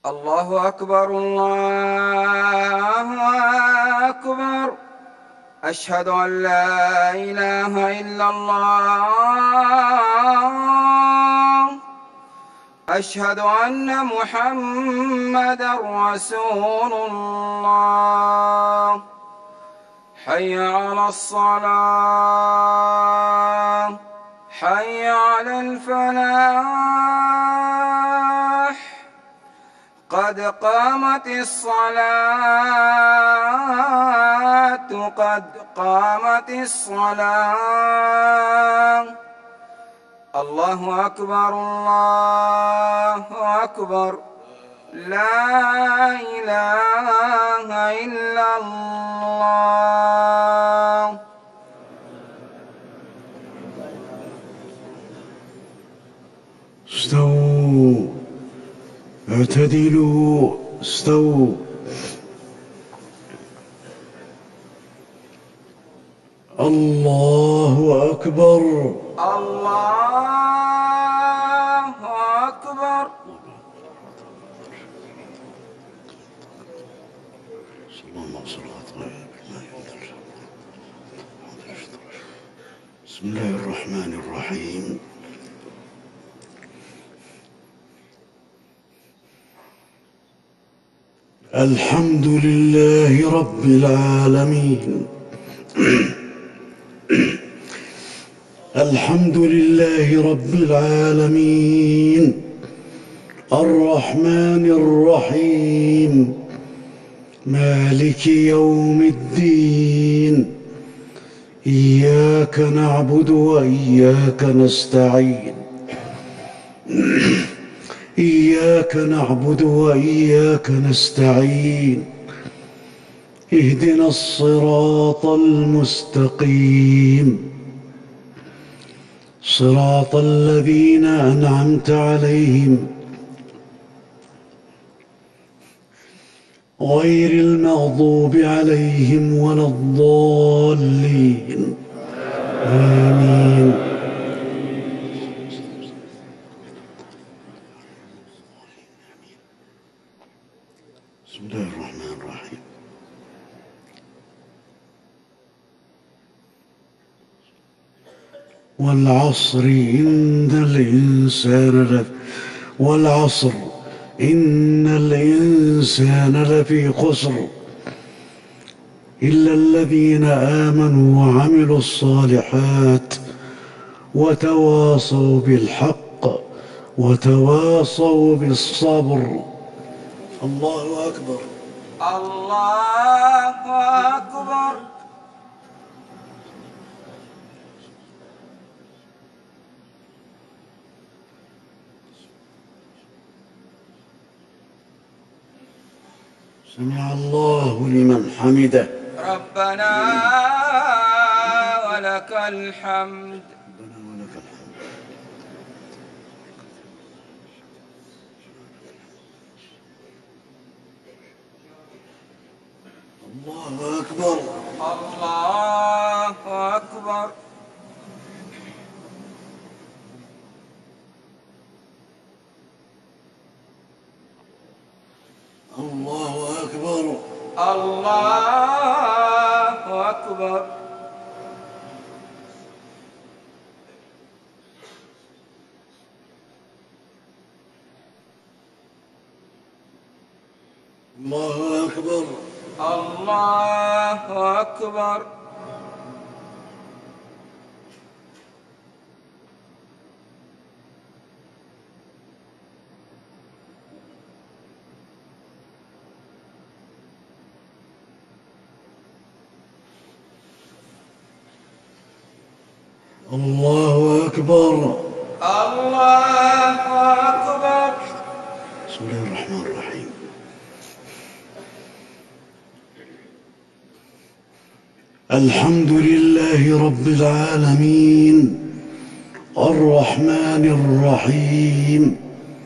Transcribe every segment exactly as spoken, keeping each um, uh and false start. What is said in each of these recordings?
الله أكبر الله أكبر. أشهد أن لا إله إلا الله. أشهد أن محمدًا رسول الله. حي على الصلاة، حي على الفلاح، قد قامت الصلاة، قد قامت الصلاة. الله أكبر الله أكبر. لا إله إلا الله. استووا، اعتدلوا، استووا. الله أكبر الله أكبر. بسم الله الرحمن الرحيم. الحمد لله رب العالمين. الحمد لله رب العالمين الرحمن الرحيم مالك يوم الدين. إياك نعبد وإياك نستعين. إياك نعبد وإياك نستعين. اهدنا الصراط المستقيم، صراط الذين أنعمت عليهم غير المغضوب عليهم ولا الضالين. آمين. بسم الله الرحمن الرحيم. والعصر إن الإنسان لفي والعصر إن الإنسان لفي خسر إلا الذين آمنوا وعملوا الصالحات وتواصوا بالحق وتواصوا بالصبر. الله أكبر الله أكبر. سمع الله لمن حمده. ربنا ولك الحمد. ربنا ولك الحمد. الله أكبر الله أكبر. الله أكبر الله أكبر. الله أكبر الله أكبر. الله أكبر الله أكبر. بسم الله الرحمن الرحيم. الحمد لله رب العالمين الرحمن الرحيم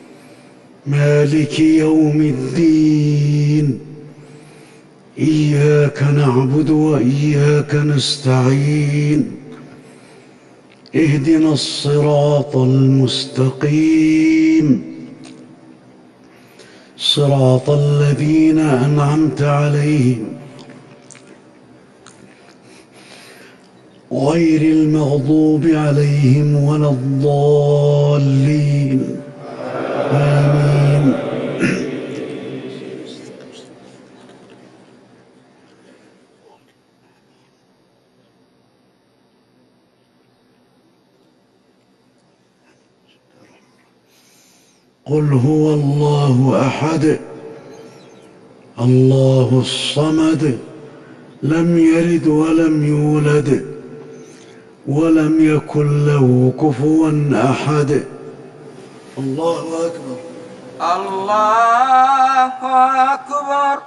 مالك يوم الدين. إياك نعبد وإياك نستعين. اهدنا الصراط المستقيم، صراط الذين أنعمت عليهم غير المغضوب عليهم ولا الضالين آمين. قل هو الله أحد الله الصمد لم يلد ولم يولد ولم يكن له كفوا أحد. الله أكبر. الله أكبر.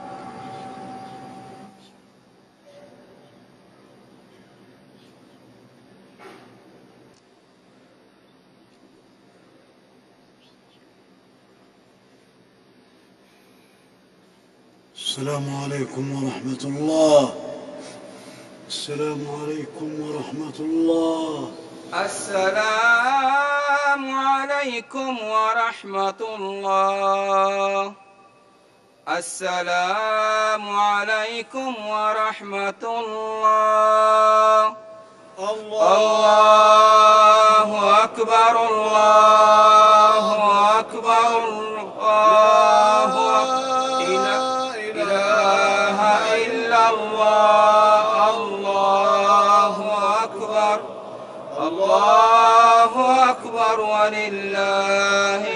السلام عليكم ورحمة الله. السلام عليكم ورحمة الله. السلام عليكم ورحمة الله. السلام عليكم ورحمة الله. الله أكبر. الله أكبر. الله لا إله إلا الله. الله أكبر. الله أكبر ولله